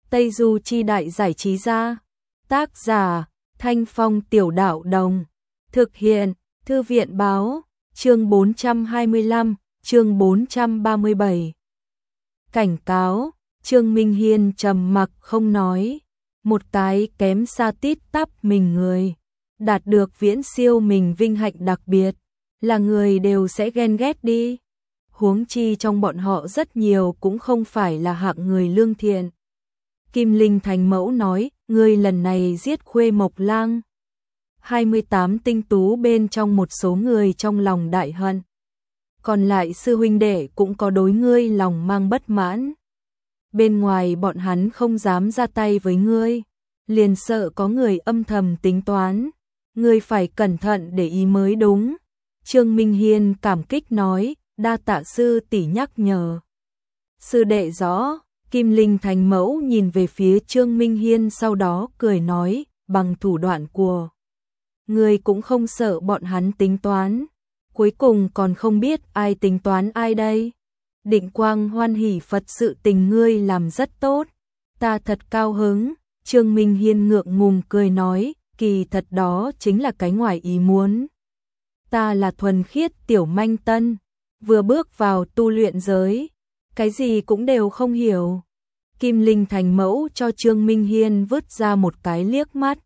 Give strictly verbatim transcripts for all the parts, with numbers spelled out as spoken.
Tây Du Chi Đại Giải Trí Gia. Tác giả Thanh Phong Tiểu Đạo Đồng. Thực hiện Thư viện Báo. Chương bốn trăm hai mươi lăm, chương bốn trăm ba mươi bảy. Cảnh cáo. Trương Minh Hiên trầm mặc không nói. Một cái kém xa tít tắp mình người, đạt được viễn siêu mình vinh hạnh đặc biệt, là người đều sẽ ghen ghét đi. Huống chi trong bọn họ rất nhiều cũng không phải là hạng người lương thiện. Kim Linh Thành Mẫu nói, ngươi lần này giết Khuê Mộc Lang. hai mươi tám tinh tú bên trong một số người trong lòng đại hận. Còn lại sư huynh đệ cũng có đối ngươi lòng mang bất mãn. Bên ngoài bọn hắn không dám ra tay với ngươi, liền sợ có người âm thầm tính toán. Ngươi phải cẩn thận để ý mới đúng. Trương Minh Hiên cảm kích nói, đa tạ sư tỷ nhắc nhở. Sư đệ rõ. Kim Linh Thành Mẫu nhìn về phía Trương Minh Hiên, sau đó cười nói, bằng thủ đoạn của ngươi cũng không sợ bọn hắn tính toán. Cuối cùng còn không biết ai tính toán ai đây. Định Quang hoan hỉ Phật, sự tình ngươi làm rất tốt, ta thật cao hứng. Trương Minh Hiên ngượng ngùng cười nói, kỳ thật đó chính là cái ngoài ý muốn. Ta là thuần khiết tiểu manh tân, vừa bước vào tu luyện giới, cái gì cũng đều không hiểu. Kim Linh Thành Mẫu cho Trương Minh Hiên vứt ra một cái liếc mắt.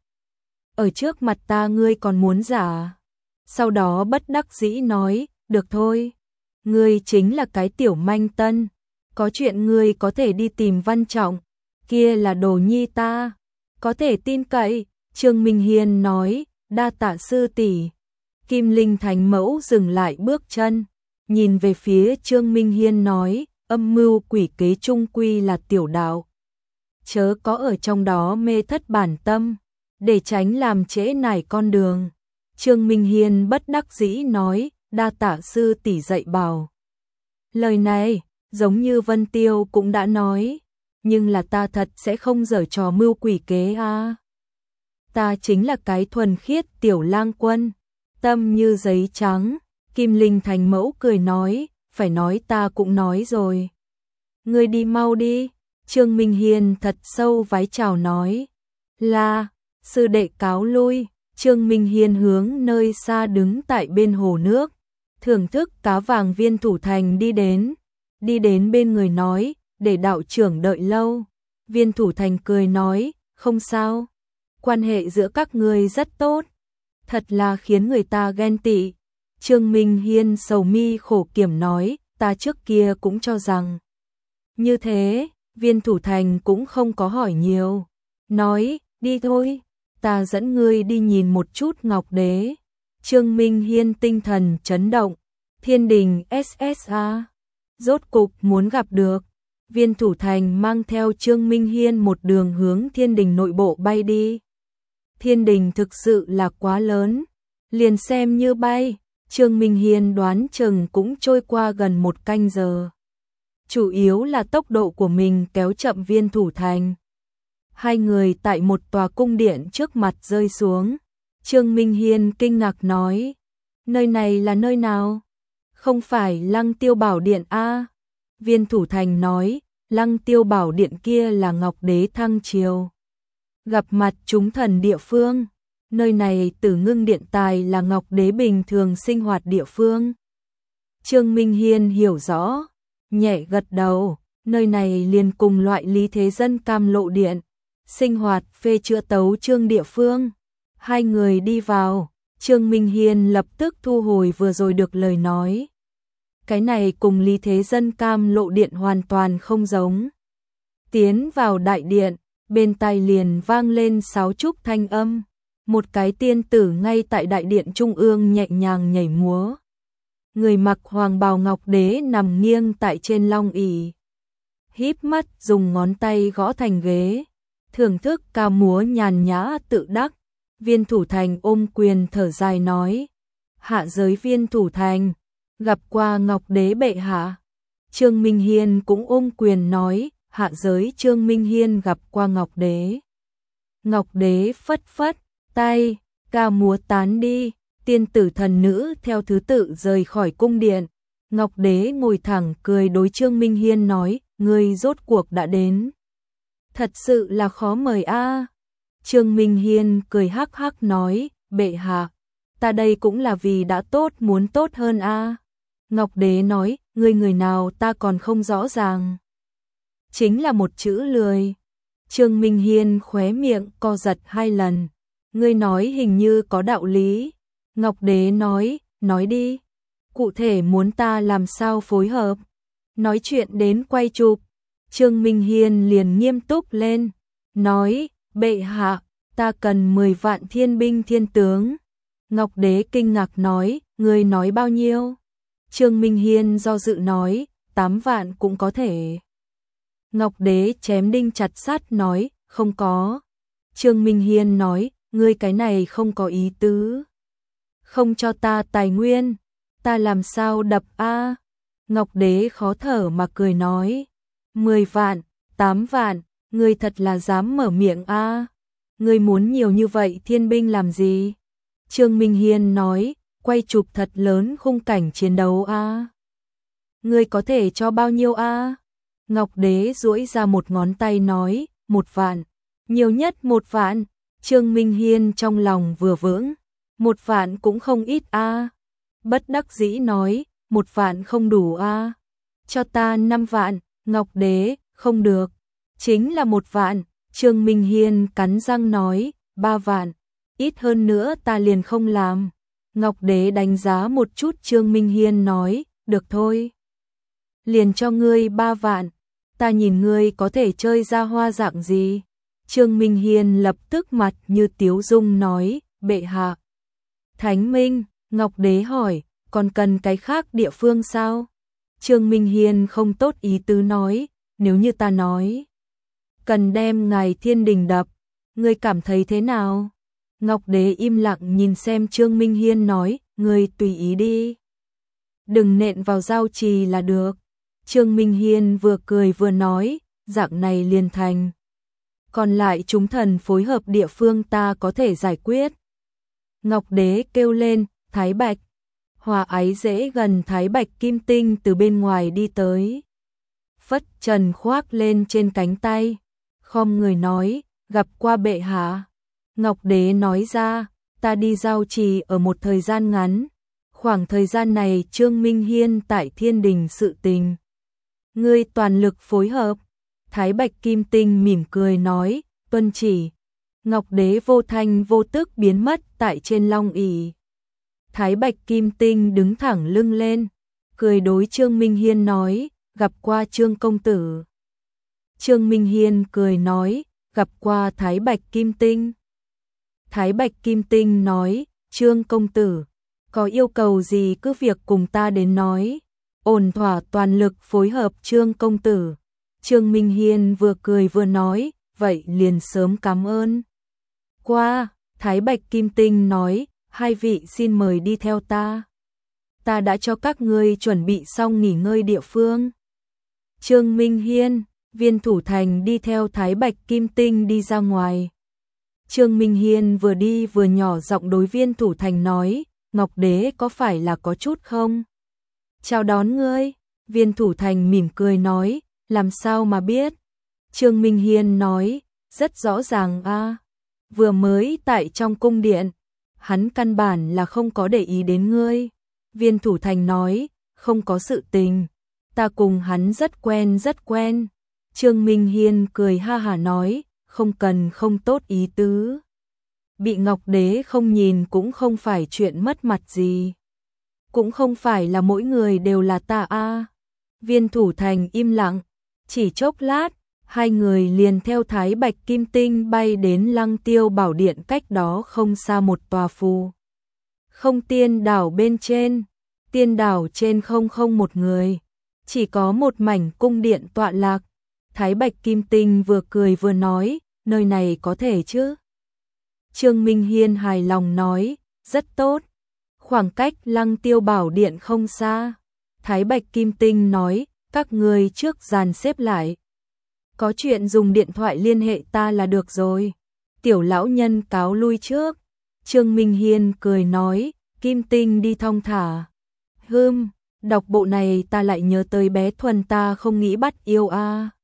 Ở trước mặt ta ngươi còn muốn giả. Sau đó bất đắc dĩ nói, được thôi, ngươi chính là cái tiểu manh tân, có chuyện ngươi có thể đi tìm Văn Trọng, kia là đồ nhi ta, có thể tin cậy. Trương Minh Hiên nói, đa tạ sư tỷ. Kim Linh Thành Mẫu dừng lại bước chân, nhìn về phía Trương Minh Hiên nói, âm mưu quỷ kế chung quy là tiểu đạo, chớ có ở trong đó mê thất bản tâm, để tránh làm trễ nải con đường. Trương Minh Hiên bất đắc dĩ nói, đa tạ sư tỷ dạy bảo. Lời này, giống như Vân Tiêu cũng đã nói, nhưng là ta thật sẽ không giở trò mưu quỷ kế a. À. Ta chính là cái thuần khiết tiểu lang quân, tâm như giấy trắng. Kim Linh Thành Mẫu cười nói, phải nói ta cũng nói rồi. Ngươi đi mau đi. Trương Minh Hiên thật sâu vái chào nói, là, sư đệ cáo lui. Trương Minh Hiên hướng nơi xa đứng tại bên hồ nước, thưởng thức cá vàng Viên Thủ Thành đi đến. Đi đến bên người nói, để đạo trưởng đợi lâu. Viên Thủ Thành cười nói, không sao, quan hệ giữa các ngươi rất tốt, thật là khiến người ta ghen tị. Trương Minh Hiên sầu mi khổ kiểm nói, ta trước kia cũng cho rằng như thế. Viên Thủ Thành cũng không có hỏi nhiều, nói, đi thôi, ta dẫn ngươi đi nhìn một chút Ngọc Đế. Trương Minh Hiên tinh thần chấn động, Thiên Đình ét ét a, rốt cục muốn gặp được. Viên Thủ Thành mang theo Trương Minh Hiên một đường hướng Thiên Đình nội bộ bay đi. Thiên Đình thực sự là quá lớn, liền xem như bay, Trương Minh Hiên đoán chừng cũng trôi qua gần một canh giờ. Chủ yếu là tốc độ của mình kéo chậm Viên Thủ Thành. Hai người tại một tòa cung điện trước mặt rơi xuống. Trương Minh Hiên kinh ngạc nói, nơi này là nơi nào? Không phải Lăng Tiêu Bảo Điện a? À? Viên Thủ Thành nói, Lăng Tiêu Bảo Điện kia là Ngọc Đế thăng triều gặp mặt chúng thần địa phương. Nơi này Tử Ngưng Điện Tài là Ngọc Đế bình thường sinh hoạt địa phương. Trương Minh Hiên hiểu rõ, nhẹ gật đầu, nơi này liền cùng loại Lý Thế Dân Cam Lộ Điện, sinh hoạt phê chữa tấu chương địa phương. Hai người đi vào, Trương Minh Hiên lập tức thu hồi vừa rồi được lời nói. Cái này cùng Lý Thế Dân Cam Lộ Điện hoàn toàn không giống. Tiến vào đại điện, bên tai liền vang lên sáo trúc thanh âm. Một cái tiên tử ngay tại đại điện trung ương nhẹ nhàng nhảy múa. Người mặc hoàng bào Ngọc Đế nằm nghiêng tại trên long ỷ, híp mắt dùng ngón tay gõ thành ghế, thưởng thức ca múa nhàn nhã tự đắc. Viên Thủ Thành ôm quyền thở dài nói, hạ giới Viên Thủ Thành, gặp qua Ngọc Đế bệ hạ. Trương Minh Hiên cũng ôm quyền nói, hạ giới Trương Minh Hiên gặp qua Ngọc Đế. Ngọc Đế phất phất tay, ca múa tán đi, tiên tử thần nữ theo thứ tự rời khỏi cung điện. Ngọc Đế ngồi thẳng cười đối Trương Minh Hiên nói, ngươi rốt cuộc đã đến. Thật sự là khó mời a. Trương Minh Hiên cười hắc hắc nói, bệ hạ, ta đây cũng là vì đã tốt muốn tốt hơn a. Ngọc Đế nói, ngươi người nào ta còn không rõ ràng. Chính là một chữ lười. Trương Minh Hiên khóe miệng co giật hai lần. Ngươi nói hình như có đạo lý. Ngọc Đế nói, nói đi. Cụ thể muốn ta làm sao phối hợp? Nói chuyện đến quay chụp. Trương Minh Hiên liền nghiêm túc lên. Nói, bệ hạ, ta cần mười vạn thiên binh thiên tướng. Ngọc Đế kinh ngạc nói, ngươi nói bao nhiêu? Trương Minh Hiên do dự nói, tám vạn cũng có thể. Ngọc Đế chém đinh chặt sắt nói, không có. Trương Minh Hiên nói, ngươi cái này không có ý tứ. Không cho ta tài nguyên, ta làm sao đập a? Ngọc Đế khó thở mà cười nói, mười vạn, tám vạn, ngươi thật là dám mở miệng a? Ngươi muốn nhiều như vậy thiên binh làm gì? Trương Minh Hiên nói, quay chụp thật lớn khung cảnh chiến đấu a. Ngươi có thể cho bao nhiêu a? Ngọc Đế duỗi ra một ngón tay nói, một vạn, nhiều nhất một vạn. Trương Minh Hiên trong lòng vừa vững, một vạn cũng không ít a. Bất đắc dĩ nói, một vạn không đủ a. Cho ta năm vạn. Ngọc Đế, không được, chính là một vạn. Trương Minh Hiên cắn răng nói, ba vạn, ít hơn nữa ta liền không làm. Ngọc Đế đánh giá một chút Trương Minh Hiên nói, được thôi. Liền cho ngươi ba vạn, ta nhìn ngươi có thể chơi ra hoa dạng gì. Trương Minh Hiên lập tức mặt như tiếu dung nói, bệ hạ. Thánh Minh, Ngọc Đế hỏi, còn cần cái khác địa phương sao? Trương Minh Hiên không tốt ý tứ nói, nếu như ta nói, cần đem ngài thiên đình đập, ngươi cảm thấy thế nào? Ngọc Đế im lặng nhìn xem Trương Minh Hiên nói, ngươi tùy ý đi. Đừng nện vào giao trì là được. Trương Minh Hiên vừa cười vừa nói, dạng này liền thành. Còn lại chúng thần phối hợp địa phương ta có thể giải quyết. Ngọc Đế kêu lên, Thái Bạch. Hòa Ái Dễ gần Thái Bạch Kim Tinh từ bên ngoài đi tới. Phất trần khoác lên trên cánh tay. Khom người nói, gặp qua bệ hạ. Ngọc Đế nói ra, ta đi giao trì ở một thời gian ngắn. Khoảng thời gian này Trương Minh Hiên tại thiên đình sự tình. Ngươi toàn lực phối hợp. Thái Bạch Kim Tinh mỉm cười nói, tuân chỉ. Ngọc Đế vô thanh vô tức biến mất tại trên long ỷ. Thái Bạch Kim Tinh đứng thẳng lưng lên, cười đối Trương Minh Hiên nói, gặp qua Trương công tử. Trương Minh Hiên cười nói, gặp qua Thái Bạch Kim Tinh. Thái Bạch Kim Tinh nói, Trương công tử, có yêu cầu gì cứ việc cùng ta đến nói. Ổn thỏa toàn lực phối hợp Trương công tử. Trương Minh Hiên vừa cười vừa nói, vậy liền sớm cảm ơn. Qua, Thái Bạch Kim Tinh nói, hai vị xin mời đi theo ta. Ta đã cho các ngươi chuẩn bị xong nghỉ ngơi địa phương. Trương Minh Hiên, Viên Thủ Thành đi theo Thái Bạch Kim Tinh đi ra ngoài. Trương Minh Hiên vừa đi vừa nhỏ giọng đối Viên Thủ Thành nói, Ngọc Đế có phải là có chút không? Chào đón ngươi. Viên Thủ Thành mỉm cười nói, làm sao mà biết? Trương Minh Hiên nói, rất rõ ràng a. Vừa mới tại trong cung điện, hắn căn bản là không có để ý đến ngươi. Viên Thủ Thành nói, không có sự tình, ta cùng hắn rất quen rất quen. Trương Minh Hiên cười ha hả nói, không cần không tốt ý tứ. Bị Ngọc Đế không nhìn cũng không phải chuyện mất mặt gì. Cũng không phải là mỗi người đều là ta a. Viên Thủ Thành im lặng, chỉ chốc lát, hai người liền theo Thái Bạch Kim Tinh bay đến Lăng Tiêu Bảo Điện cách đó không xa một tòa phù. Không tiên đảo bên trên, tiên đảo trên không không một người, chỉ có một mảnh cung điện tọa lạc. Thái Bạch Kim Tinh vừa cười vừa nói, nơi này có thể chứ? Trương Minh Hiên hài lòng nói, rất tốt. Khoảng cách Lăng Tiêu Bảo Điện không xa. Thái Bạch Kim Tinh nói, các người trước dàn xếp lại. Có chuyện dùng điện thoại liên hệ ta là được rồi. Tiểu lão nhân cáo lui trước. Trương Minh Hiên cười nói, Kim Tinh đi thong thả. Hừm, đọc bộ này ta lại nhớ tới bé Thuần ta không nghĩ bắt yêu a.